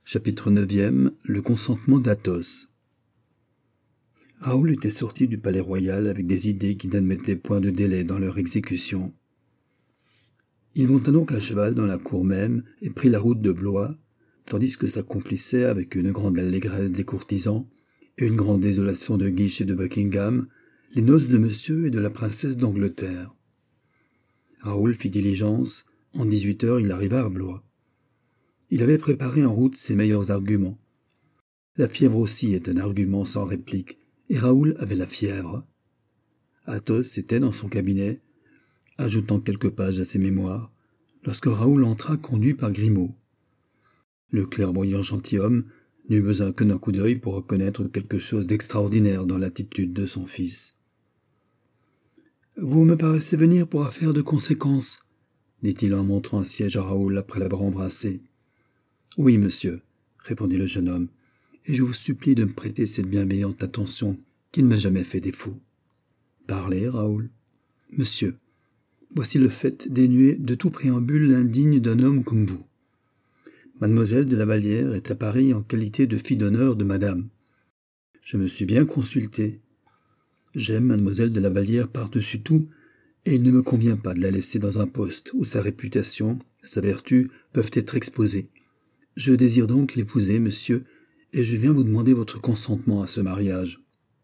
Chapitre 9e. Le consentement d'Athos. Raoul était sorti du palais royal avec des idées qui n'admettaient point de délai dans leur exécution. Il monta donc à cheval dans la cour même et prit la route de Blois, tandis que s'accomplissaient avec une grande allégresse des courtisans et une grande désolation de Guiche et de Buckingham les noces de monsieur et de la princesse d'Angleterre. Raoul fit diligence. En 18 heures, il arriva à Blois. Il avait préparé en route ses meilleurs arguments. La fièvre aussi est un argument sans réplique, et Raoul avait la fièvre. Athos était dans son cabinet, ajoutant quelques pages à ses mémoires, lorsque Raoul entra conduit par Grimaud. Le clairvoyant gentilhomme n'eut besoin que d'un coup d'œil pour reconnaître quelque chose d'extraordinaire dans l'attitude de son fils. « Vous me paraissez venir pour affaire de conséquence, » dit-il en montrant un siège à Raoul après l'avoir embrassé. « Oui, monsieur, » répondit le jeune homme, « et je vous supplie de me prêter cette bienveillante attention qui ne m'a jamais fait défaut. »« Parlez, Raoul. »« Monsieur, voici le fait dénué de tout préambule indigne d'un homme comme vous. Mademoiselle de la Vallière est à Paris en qualité de fille d'honneur de madame. Je me suis bien consulté. J'aime mademoiselle de la Vallière par-dessus tout, et il ne me convient pas de la laisser dans un poste où sa réputation, sa vertu peuvent être exposées. Je désire donc l'épouser, monsieur, et je viens vous demander votre consentement à ce mariage. »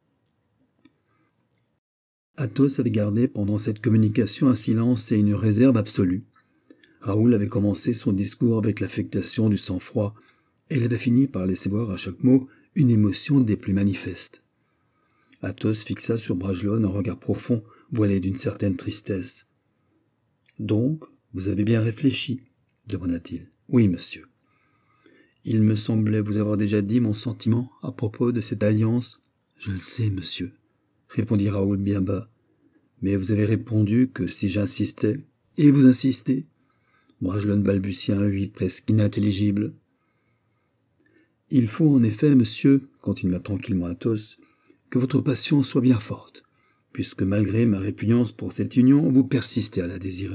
Athos avait gardé pendant cette communication un silence et une réserve absolue. Raoul avait commencé son discours avec l'affectation du sang-froid, et il avait fini par laisser voir à chaque mot une émotion des plus manifestes. Athos fixa sur Bragelonne un regard profond, voilé d'une certaine tristesse. « Donc, vous avez bien réfléchi ?» demanda-t-il. « Oui, monsieur. » « Il me semblait vous avoir déjà dit mon sentiment à propos de cette alliance. »« Je le sais, monsieur, » répondit Raoul bien bas. « Mais vous avez répondu que si j'insistais, et vous insistez. » Bragelonne balbutia un oui presque inintelligible. « Il faut en effet, monsieur, continua tranquillement Athos, que votre passion soit bien forte, puisque malgré ma répugnance pour cette union, vous persistez à la désirer. »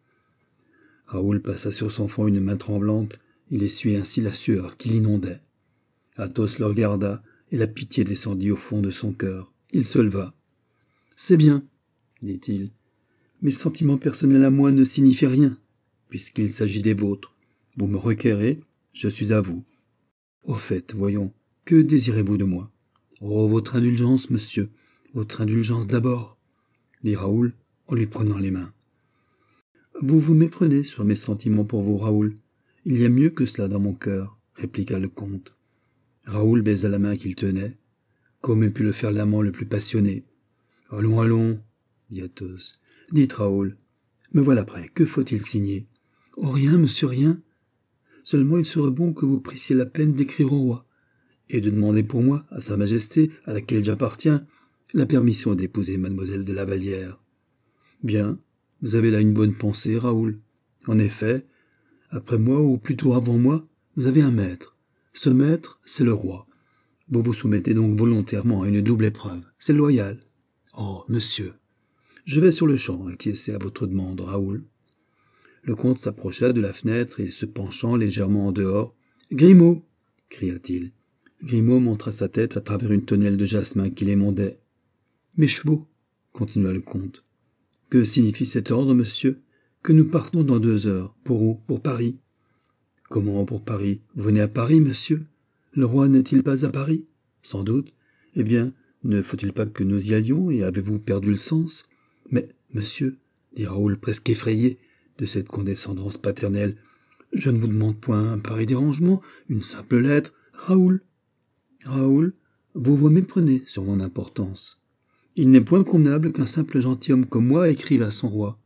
Raoul passa sur son front une main tremblante. Il essuyait ainsi la sueur qui l'inondait. Athos le regarda, et la pitié descendit au fond de son cœur. Il se leva. « C'est bien, » dit-il. « Mes sentiments personnels à moi ne signifient rien, puisqu'il s'agit des vôtres. Vous me requérez, je suis à vous. Au fait, voyons, que désirez-vous de moi ? » ?»« Oh, votre indulgence, monsieur, votre indulgence d'abord, » dit Raoul en lui prenant les mains. « Vous vous méprenez sur mes sentiments pour vous, Raoul. Il y a mieux que cela dans mon cœur, » répliqua le comte. Raoul baisa la main qu'il tenait, comme eût pu le faire l'amant le plus passionné. « Allons, allons, » dit Athos. « Dites, Raoul, me voilà prêt, que faut-il signer ? » ?»« Oh, rien, monsieur, rien. Seulement il serait bon que vous prissiez la peine d'écrire au roi, et de demander pour moi, à sa majesté, à laquelle j'appartiens, la permission d'épouser mademoiselle de la Vallière. » « Bien, vous avez là une bonne pensée, Raoul. En effet, après moi, ou plutôt avant moi, vous avez un maître. Ce maître, c'est le roi. Vous vous soumettez donc volontairement à une double épreuve. C'est loyal. Oh, monsieur, je vais sur le champ acquiescer à votre demande, Raoul. » Le comte s'approcha de la fenêtre et, se penchant légèrement en dehors, « Grimaud !» cria-t-il. Grimaud montra sa tête à travers une tonnelle de jasmin qui l'émondait. « Mes chevaux !» continua le comte. « Que signifie cet ordre, monsieur ? Que nous partons dans 2 heures. Pour où ? Pour Paris. »« Comment pour Paris ? Vous venez à Paris, monsieur ? Le roi n'est-il pas à Paris ? » ?»« Sans doute. Eh bien, ne faut-il pas que nous y allions, et avez-vous perdu le sens ? » ?»« Mais, monsieur, » dit Raoul presque effrayé de cette condescendance paternelle, « je ne vous demande point un pareil dérangement, une simple lettre. Raoul, Raoul, vous vous méprenez sur mon importance. Il n'est point convenable qu'un simple gentilhomme comme moi écrive à son roi.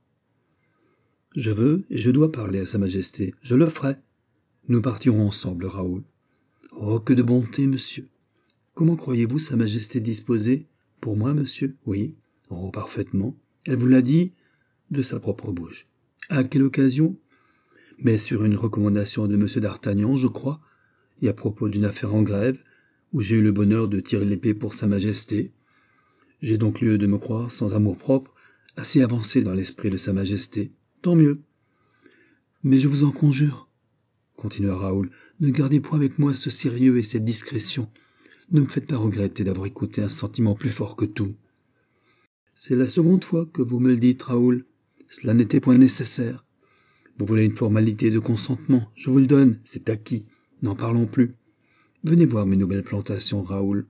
Je veux et je dois parler à sa majesté. Je le ferai. Nous partirons ensemble, Raoul. Oh, que de bonté, monsieur. Comment croyez-vous sa majesté disposée ? Pour moi, monsieur ? Oui. Oh, parfaitement. Elle vous l'a dit de sa propre bouche. À quelle occasion ? Mais sur une recommandation de monsieur d'Artagnan, je crois, et à propos d'une affaire en grève, où j'ai eu le bonheur de tirer l'épée pour sa majesté. J'ai donc lieu de me croire, sans amour-propre, assez avancé dans l'esprit de sa majesté. Tant mieux. Mais je vous en conjure, continua Raoul, Ne gardez point avec moi ce sérieux et cette discrétion. Ne me faites pas regretter d'avoir écouté un sentiment plus fort que tout. C'est la seconde fois que vous me le dites, Raoul. Cela n'était point nécessaire. Vous voulez une formalité de consentement, je vous le donne, c'est acquis. N'en parlons plus. Venez voir mes nouvelles plantations, Raoul.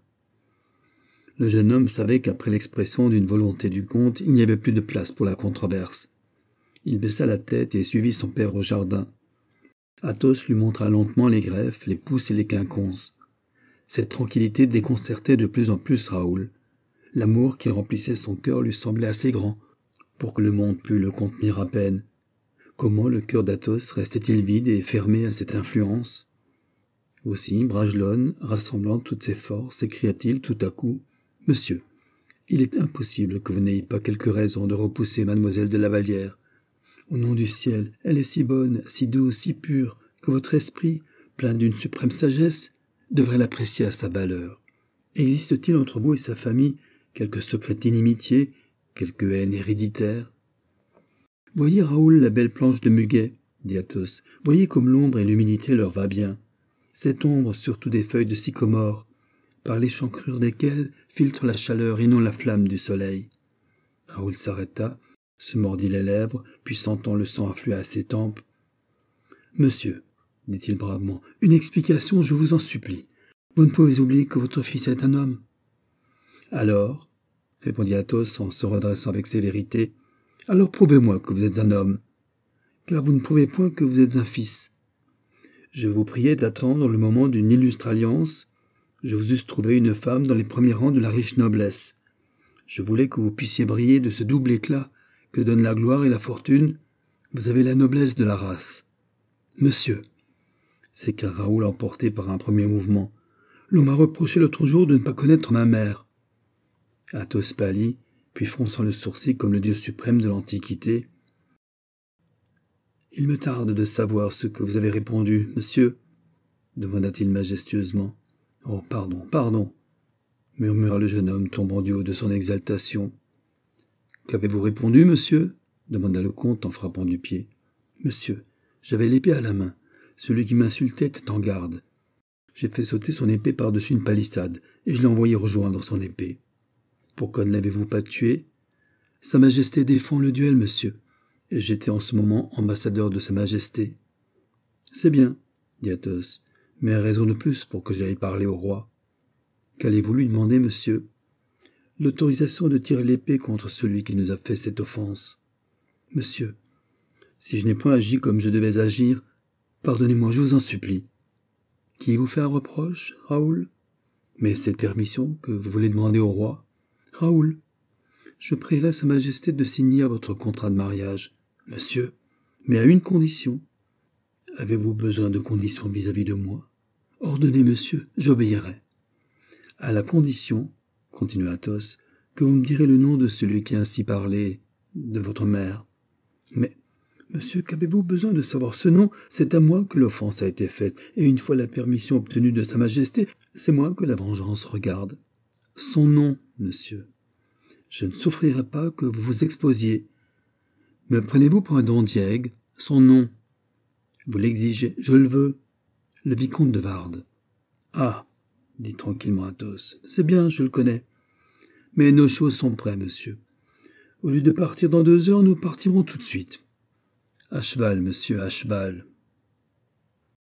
Le jeune homme savait qu'après l'expression d'une volonté du comte, il n'y avait plus de place pour la controverse. Il baissa la tête et suivit son père au jardin. Athos lui montra lentement les greffes, les pousses et les quinconces. Cette tranquillité déconcertait de plus en plus Raoul. L'amour qui remplissait son cœur lui semblait assez grand pour que le monde pût le contenir à peine. Comment le cœur d'Athos restait-il vide et fermé à cette influence? Aussi, Bragelonne, rassemblant toutes ses forces, s'écria-t-il tout à coup: « Monsieur, il est impossible que vous n'ayez pas quelque raison de repousser mademoiselle de La Vallière. Au nom du ciel, elle est si bonne, si douce, si pure, que votre esprit, plein d'une suprême sagesse, devrait l'apprécier à sa valeur. Existe-t-il entre vous et sa famille quelque secrète inimitié, quelque haine héréditaire? » « Voyez, Raoul, la belle planche de muguet, dit Athos. Voyez comme l'ombre et l'humidité leur va bien. Cette ombre surtout des feuilles de sycomore, par l'échancrure desquelles filtre la chaleur et non la flamme du soleil. » Raoul s'arrêta, se mordit les lèvres, puis sentant le sang affluer à ses tempes. « Monsieur, dit-il bravement, une explication, je vous en supplie. Vous ne pouvez oublier que votre fils est un homme. »« Alors, répondit Athos en se redressant avec sévérité, alors prouvez-moi que vous êtes un homme, car vous ne prouvez point que vous êtes un fils. Je vous priais d'attendre le moment d'une illustre alliance. Je vous eusse trouvé une femme dans les premiers rangs de la riche noblesse. Je voulais que vous puissiez briller de ce double éclat que donnent la gloire et la fortune. Vous avez la noblesse de la race. Monsieur, s'écria Raoul emporté par un premier mouvement, l'on m'a reproché l'autre jour de ne pas connaître ma mère. Athos pâlit, puis fronçant le sourcil comme le dieu suprême de l'Antiquité. « Il me tarde de savoir ce que vous avez répondu, monsieur, demanda-t-il majestueusement. « Oh, pardon, pardon, murmura le jeune homme tombant du haut de son exaltation. « Qu'avez-vous répondu, monsieur » demanda le comte en frappant du pied. « Monsieur, j'avais l'épée à la main. Celui qui m'insultait était en garde. J'ai fait sauter son épée par-dessus une palissade, et je l'ai envoyé rejoindre son épée. Pourquoi ne l'avez-vous pas tué? Sa Majesté défend le duel, monsieur, et j'étais en ce moment ambassadeur de Sa Majesté. »« C'est bien, dit Athos, mais raison de plus pour que j'aille parler au roi. »« Qu'allez-vous lui demander, monsieur ?»« L'autorisation de tirer l'épée contre celui qui nous a fait cette offense. »« Monsieur, si je n'ai point agi comme je devais agir, pardonnez-moi, je vous en supplie. »« Qui vous fait un reproche, Raoul? Mais cette permission que vous voulez demander au roi? »« Raoul, je prierai Sa Majesté de signer à votre contrat de mariage. »« Monsieur, mais à une condition. »« Avez-vous besoin de conditions vis-à-vis de moi? »« Ordonnez, monsieur, j'obéirai. »« À la condition, continua Athos, que vous me direz le nom de celui qui a ainsi parlé de votre mère. »« Mais, monsieur, qu'avez-vous besoin de savoir ce nom? C'est à moi que l'offense a été faite, et une fois la permission obtenue de Sa Majesté, c'est moi que la vengeance regarde. Son nom, monsieur. Je ne souffrirai pas que vous vous exposiez. Me prenez-vous pour un don diègue? Son nom. Vous l'exigez, je le veux. Le vicomte de Wardes. Ah, dit tranquillement Athos, c'est bien, je le connais. Mais nos choses sont prêtes, monsieur. Au lieu de partir dans 2 heures, nous partirons tout de suite. À cheval, monsieur, à cheval.